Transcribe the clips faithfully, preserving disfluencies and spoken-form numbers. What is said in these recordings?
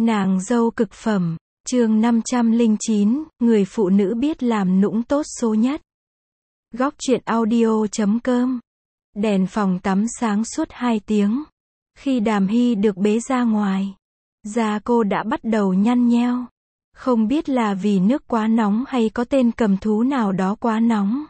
Nàng dâu cực phẩm, chương năm trăm lẻ chín, người phụ nữ biết làm nũng tốt số nhất. Góc truyện audio chấm com. Đèn phòng tắm sáng suốt hai tiếng. Khi Đàm Hy được bế ra ngoài, da cô đã bắt đầu nhăn nheo. Không biết là vì nước quá nóng hay có tên cầm thú nào đó quá nóng,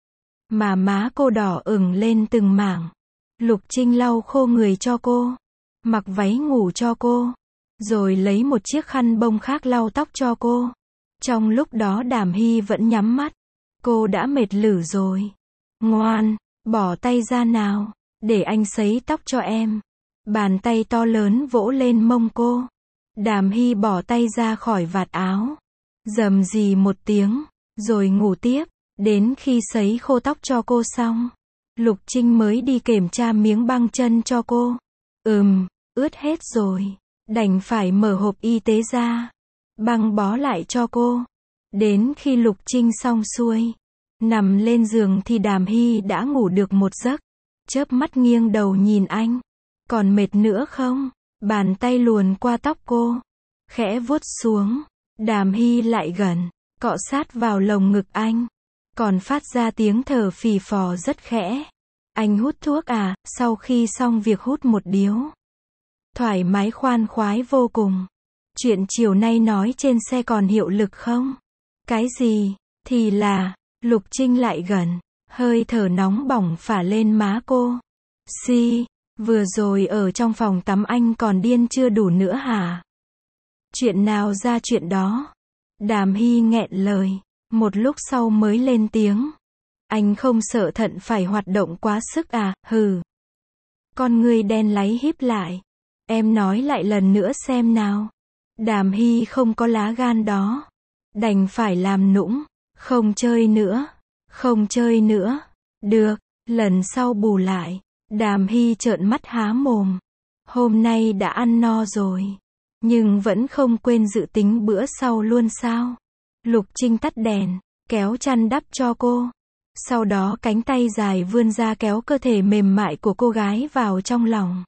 mà má cô đỏ ửng lên từng mảng. Lục Trinh lau khô người cho cô, mặc váy ngủ cho cô, rồi lấy một chiếc khăn bông khác lau tóc cho cô. Trong lúc đó Đàm Hy vẫn nhắm mắt. Cô đã mệt lử rồi. Ngoan, bỏ tay ra nào, để anh sấy tóc cho em. Bàn tay to lớn vỗ lên mông cô. Đàm Hy bỏ tay ra khỏi vạt áo, rầm rì một tiếng, rồi ngủ tiếp, đến khi sấy khô tóc cho cô xong, Lục Trinh mới đi kiểm tra miếng băng chân cho cô. Ừm, ướt hết rồi, đành phải mở hộp y tế ra, băng bó lại cho cô. Đến khi Lục Trinh xong xuôi, nằm lên giường thì Đàm Hy đã ngủ được một giấc. Chớp mắt nghiêng đầu nhìn anh. Còn mệt nữa không? Bàn tay luồn qua tóc cô, khẽ vuốt xuống. Đàm Hy lại gần, cọ sát vào lồng ngực anh, còn phát ra tiếng thở phì phò rất khẽ. Anh hút thuốc à? Sau khi xong việc hút một điếu. Thoải mái khoan khoái vô cùng. Chuyện chiều nay nói trên xe còn hiệu lực không? Cái gì? Thì là, Lục Trinh lại gần, hơi thở nóng bỏng phả lên má cô. Xì, vừa rồi ở trong phòng tắm anh còn điên chưa đủ nữa hả? Chuyện nào ra chuyện đó? Đàm Hy nghẹn lời, một lúc sau mới lên tiếng. Anh không sợ thận phải hoạt động quá sức à? Hừ. Con ngươi đen láy híp lại. Em nói lại lần nữa xem nào. Đàm Hy không có lá gan đó, đành phải làm nũng. Không chơi nữa, không chơi nữa. Được, lần sau bù lại. Đàm Hy trợn mắt há mồm. Hôm nay đã ăn no rồi, nhưng vẫn không quên dự tính bữa sau luôn sao? Lục Trinh tắt đèn, kéo chăn đắp cho cô. Sau đó cánh tay dài vươn ra kéo cơ thể mềm mại của cô gái vào trong lòng.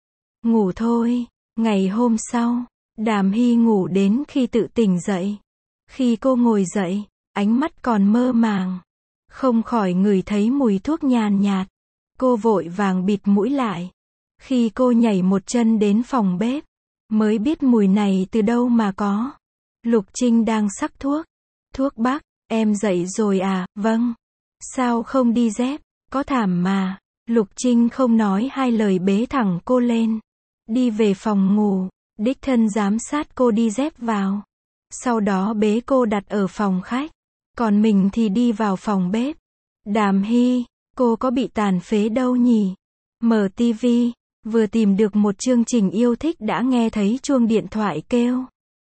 Ngủ thôi. Ngày hôm sau, Đàm Hy ngủ đến khi tự tỉnh dậy. Khi cô ngồi dậy, ánh mắt còn mơ màng, không khỏi ngửi thấy mùi thuốc nhàn nhạt. Cô vội vàng bịt mũi lại. Khi cô nhảy một chân đến phòng bếp, mới biết mùi này từ đâu mà có. Lục Trinh đang sắc thuốc. Thuốc bắc, em dậy rồi à? Vâng. Sao không đi dép? Có thảm mà. Lục Trinh không nói hai lời bế thẳng cô lên. Đi về phòng ngủ, đích thân giám sát cô đi dép vào. Sau đó bế cô đặt ở phòng khách. Còn mình thì đi vào phòng bếp. Đàm Hy, cô có bị tàn phế đâu nhỉ? Mở tivi, vừa tìm được một chương trình yêu thích đã nghe thấy chuông điện thoại kêu.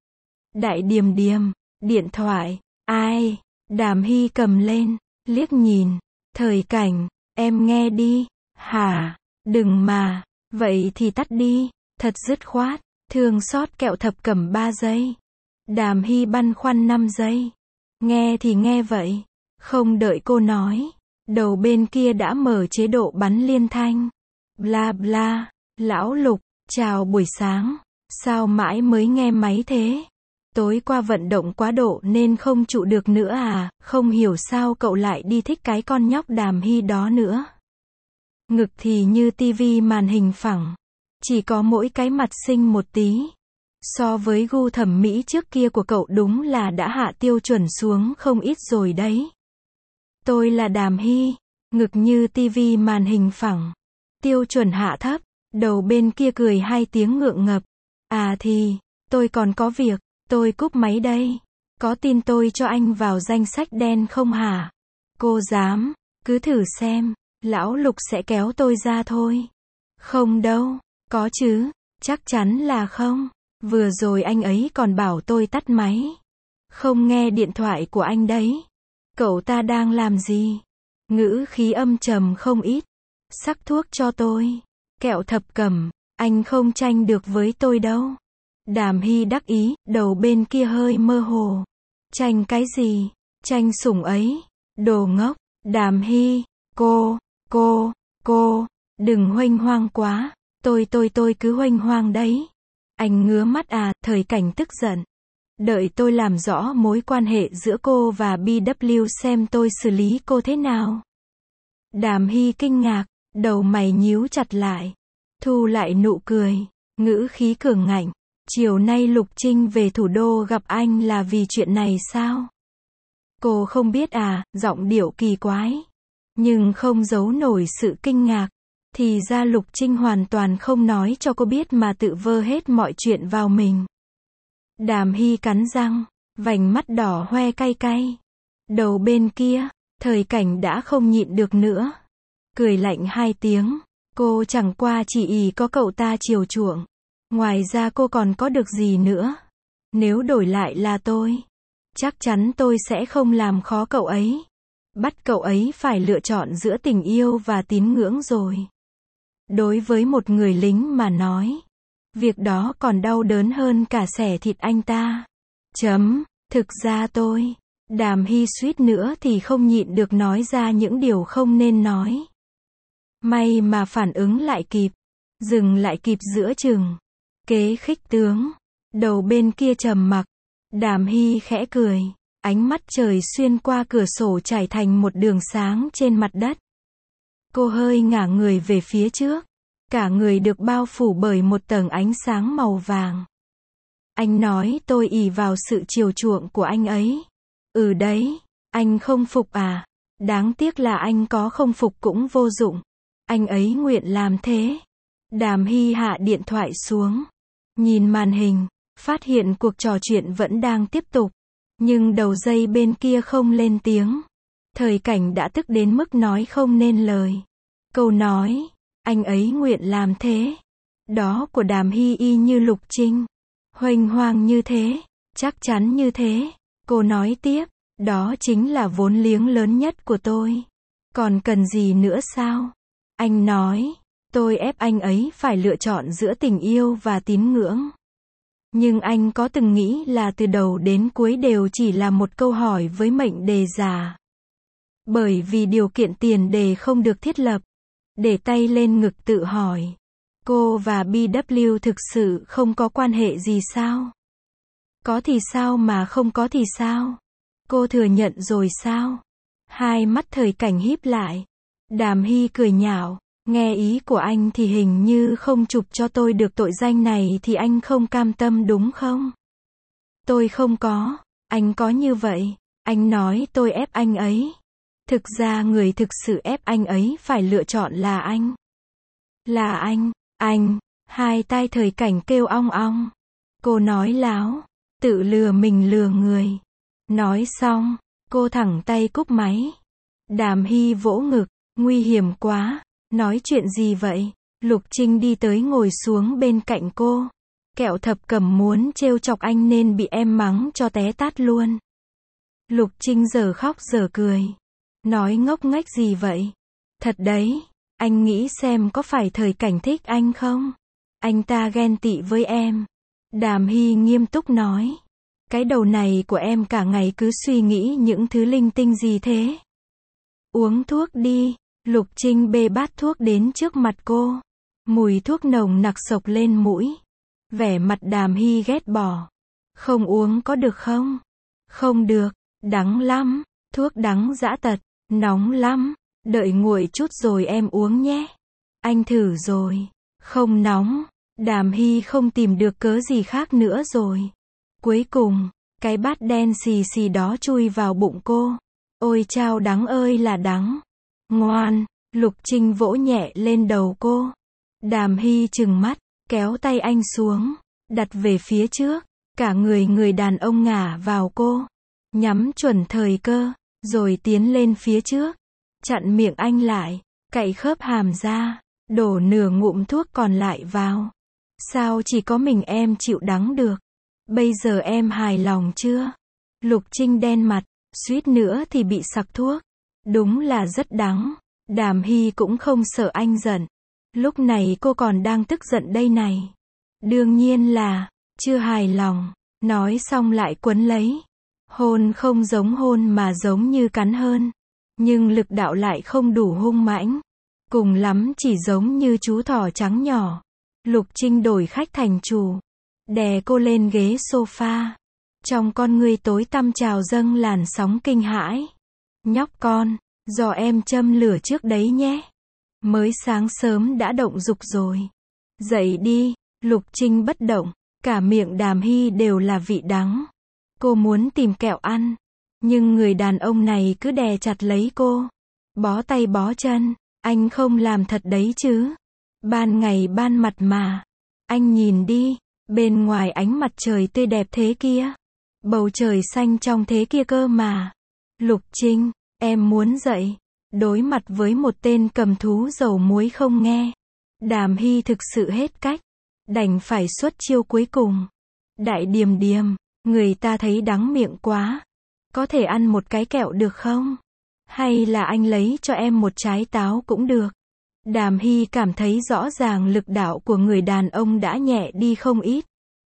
Đại Điềm Điềm, điện thoại, ai? Đàm Hy cầm lên, liếc nhìn. Thời Cảnh, em nghe đi. Hả? Đừng mà, vậy thì tắt đi. Thật dứt khoát, thương xót kẹo thập cẩm ba giây. Đàm Hy băn khoăn năm giây. Nghe thì nghe vậy. Không đợi cô nói, đầu bên kia đã mở chế độ bắn liên thanh. Bla bla, lão Lục, chào buổi sáng. Sao mãi mới nghe máy thế? Tối qua vận động quá độ nên không trụ được nữa à? Không hiểu sao cậu lại đi thích cái con nhóc Đàm Hy đó nữa. Ngực thì như tivi màn hình phẳng, chỉ có mỗi cái mặt xinh một tí. So với gu thẩm mỹ trước kia của cậu đúng là đã hạ tiêu chuẩn xuống không ít rồi đấy. Tôi là Đàm Hy, ngực như tivi màn hình phẳng, tiêu chuẩn hạ thấp. Đầu bên kia cười hai tiếng ngượng ngập. À thì, tôi còn có việc, tôi cúp máy đây. Có tin tôi cho anh vào danh sách đen không hả? Cô dám, cứ thử xem, lão Lục sẽ kéo tôi ra thôi. Không đâu, có chứ, chắc chắn là không. Vừa rồi anh ấy còn bảo tôi tắt máy. Không nghe điện thoại của anh đấy. Cậu ta đang làm gì? Ngữ khí âm trầm không ít. Sắc thuốc cho tôi. Kẹo thập cẩm, anh không tranh được với tôi đâu. Đàm Hy đắc ý, đầu bên kia hơi mơ hồ. Tranh cái gì? Tranh sủng ấy. Đồ ngốc. Đàm Hy, cô, cô, cô, đừng huênh hoang quá. Tôi tôi tôi cứ huênh hoang đấy. Anh ngứa mắt à, Thời Cảnh tức giận. Đợi tôi làm rõ mối quan hệ giữa cô và bê vê xem tôi xử lý cô thế nào. Đàm Hy kinh ngạc, đầu mày nhíu chặt lại. Thu lại nụ cười, ngữ khí cường ngạnh. Chiều nay Lục Trinh về thủ đô gặp anh là vì chuyện này sao? Cô không biết à, giọng điệu kỳ quái. Nhưng không giấu nổi sự kinh ngạc. Thì ra Lục Trinh hoàn toàn không nói cho cô biết mà tự vơ hết mọi chuyện vào mình. Đàm Hy cắn răng, vành mắt đỏ hoe cay cay. Đầu bên kia, Thời Cảnh đã không nhịn được nữa. Cười lạnh hai tiếng, cô chẳng qua chỉ ỷ có cậu ta chiều chuộng. Ngoài ra cô còn có được gì nữa? Nếu đổi lại là tôi, chắc chắn tôi sẽ không làm khó cậu ấy. Bắt cậu ấy phải lựa chọn giữa tình yêu và tín ngưỡng rồi. Đối với một người lính mà nói, việc đó còn đau đớn hơn cả xẻ thịt anh ta. Chấm, thực ra tôi, Đàm Hy suýt nữa thì không nhịn được nói ra những điều không nên nói. May mà phản ứng lại kịp, dừng lại kịp giữa chừng. Kế khích tướng, đầu bên kia trầm mặc. Đàm Hy khẽ cười, ánh mắt trời xuyên qua cửa sổ trải thành một đường sáng trên mặt đất. Cô hơi ngả người về phía trước, cả người được bao phủ bởi một tầng ánh sáng màu vàng. Anh nói tôi ỷ vào sự chiều chuộng của anh ấy. Ừ đấy, anh không phục à? Đáng tiếc là anh có không phục cũng vô dụng. Anh ấy nguyện làm thế. Đàm Hy hạ điện thoại xuống, nhìn màn hình, phát hiện cuộc trò chuyện vẫn đang tiếp tục. Nhưng đầu dây bên kia không lên tiếng. Thời Cảnh đã tức đến mức nói không nên lời. Câu nói, anh ấy nguyện làm thế, đó của Đàm Hy y như Lục Trinh. Huênh hoang như thế, chắc chắn như thế. Cô nói tiếp, đó chính là vốn liếng lớn nhất của tôi. Còn cần gì nữa sao? Anh nói, tôi ép anh ấy phải lựa chọn giữa tình yêu và tín ngưỡng. Nhưng anh có từng nghĩ là từ đầu đến cuối đều chỉ là một câu hỏi với mệnh đề giả. Bởi vì điều kiện tiền đề không được thiết lập. Để tay lên ngực tự hỏi, cô và bê vê thực sự không có quan hệ gì sao? Có thì sao mà không có thì sao? Cô thừa nhận rồi sao? Hai mắt Thời Cảnh híp lại. Đàm Hy cười nhạo, nghe ý của anh thì hình như không chụp cho tôi được tội danh này thì anh không cam tâm đúng không? Tôi không có, anh có như vậy. Anh nói tôi ép anh ấy. Thực ra người thực sự ép anh ấy phải lựa chọn là anh. Là anh, anh, hai tai Thời Cảnh kêu ong ong. Cô nói láo, tự lừa mình lừa người. Nói xong, cô thẳng tay cúp máy. Đàm Hy vỗ ngực, nguy hiểm quá, nói chuyện gì vậy? Lục Trinh đi tới ngồi xuống bên cạnh cô. Kẹo Thập Cẩm muốn trêu chọc anh nên bị em mắng cho té tát luôn. Lục Trinh giờ khóc giờ cười. Nói ngốc nghếch gì vậy? Thật đấy, anh nghĩ xem có phải Thời Cảnh thích anh không? Anh ta ghen tị với em. Đàm Hy nghiêm túc nói. Cái đầu này của em cả ngày cứ suy nghĩ những thứ linh tinh gì thế? Uống thuốc đi. Lục Trinh bê bát thuốc đến trước mặt cô. Mùi thuốc nồng nặc sộc lên mũi. Vẻ mặt Đàm Hy ghét bỏ. Không uống có được không? Không được, đắng lắm. Thuốc đắng dã tật. Nóng lắm, đợi nguội chút rồi em uống nhé. Anh thử rồi, không nóng. Đàm Hy không tìm được cớ gì khác nữa rồi. Cuối cùng, cái bát đen xì xì đó chui vào bụng cô. Ôi chao đắng ơi là đắng. Ngoan, Lục Trinh vỗ nhẹ lên đầu cô. Đàm Hy trừng mắt, kéo tay anh xuống, đặt về phía trước. Cả người người đàn ông ngả vào cô, nhắm chuẩn thời cơ. Rồi tiến lên phía trước, chặn miệng anh lại, cạy khớp hàm ra, đổ nửa ngụm thuốc còn lại vào. Sao chỉ có mình em chịu đắng được? Bây giờ em hài lòng chưa? Lục Trinh đen mặt, suýt nữa thì bị sặc thuốc. Đúng là rất đắng. Đàm Hy cũng không sợ anh giận. Lúc này cô còn đang tức giận đây này. Đương nhiên là, chưa hài lòng. Nói xong lại quấn lấy. Hôn không giống hôn mà giống như cắn hơn. Nhưng lực đạo lại không đủ hung mãnh. Cùng lắm chỉ giống như chú thỏ trắng nhỏ. Lục Trinh đổi khách thành chủ. đè cô lên ghế sofa. Trong con ngươi tối tăm trào dâng làn sóng kinh hãi. Nhóc con, do em châm lửa trước đấy nhé. Mới sáng sớm đã động dục rồi. Dậy đi. Lục Trinh bất động, cả miệng Đàm Hy đều là vị đắng. Cô muốn tìm kẹo ăn, nhưng người đàn ông này cứ đè chặt lấy cô. Bó tay bó chân, anh không làm thật đấy chứ. Ban ngày ban mặt mà. Anh nhìn đi, bên ngoài ánh mặt trời tươi đẹp thế kia. Bầu trời xanh trong thế kia cơ mà. Lục Trinh, em muốn dậy. Đối mặt với một tên cầm thú dầu muối không nghe. Đàm Hy thực sự hết cách. Đành phải xuất chiêu cuối cùng. Đại Điềm Điềm, người ta thấy đắng miệng quá. Có thể ăn một cái kẹo được không? Hay là anh lấy cho em một trái táo cũng được. Đàm Hy cảm thấy rõ ràng lực đạo của người đàn ông đã nhẹ đi không ít.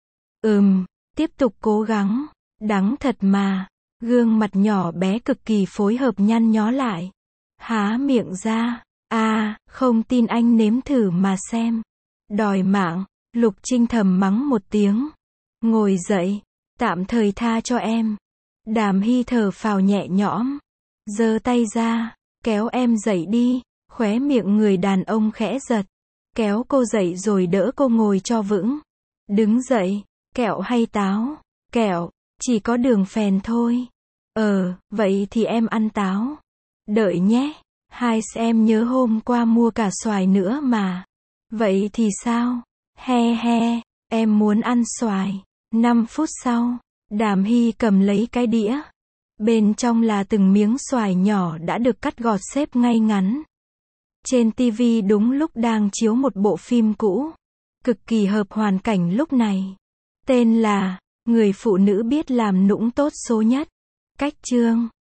Ừm, tiếp tục cố gắng. Đắng thật mà. Gương mặt nhỏ bé cực kỳ phối hợp nhăn nhó lại. Há miệng ra. À, không tin anh nếm thử mà xem. Đòi mạng. Lục Trinh thầm mắng một tiếng. Ngồi dậy. Tạm thời tha cho em. Đàm Hy thở phào nhẹ nhõm. Giơ tay ra. Kéo em dậy đi. Khóe miệng người đàn ông khẽ giật. Kéo cô dậy rồi đỡ cô ngồi cho vững. Đứng dậy. Kẹo hay táo? Kẹo. Chỉ có đường phèn thôi. Ờ, vậy thì em ăn táo. Đợi nhé. Hai em nhớ hôm qua mua cả xoài nữa mà. Vậy thì sao? He he, em muốn ăn xoài. Năm phút sau, Đàm Hy cầm lấy cái đĩa. Bên trong là từng miếng xoài nhỏ đã được cắt gọt xếp ngay ngắn. Trên tivi đúng lúc đang chiếu một bộ phim cũ. Cực kỳ hợp hoàn cảnh lúc này. Tên là, Người phụ nữ biết làm nũng tốt số nhất. Cách chương.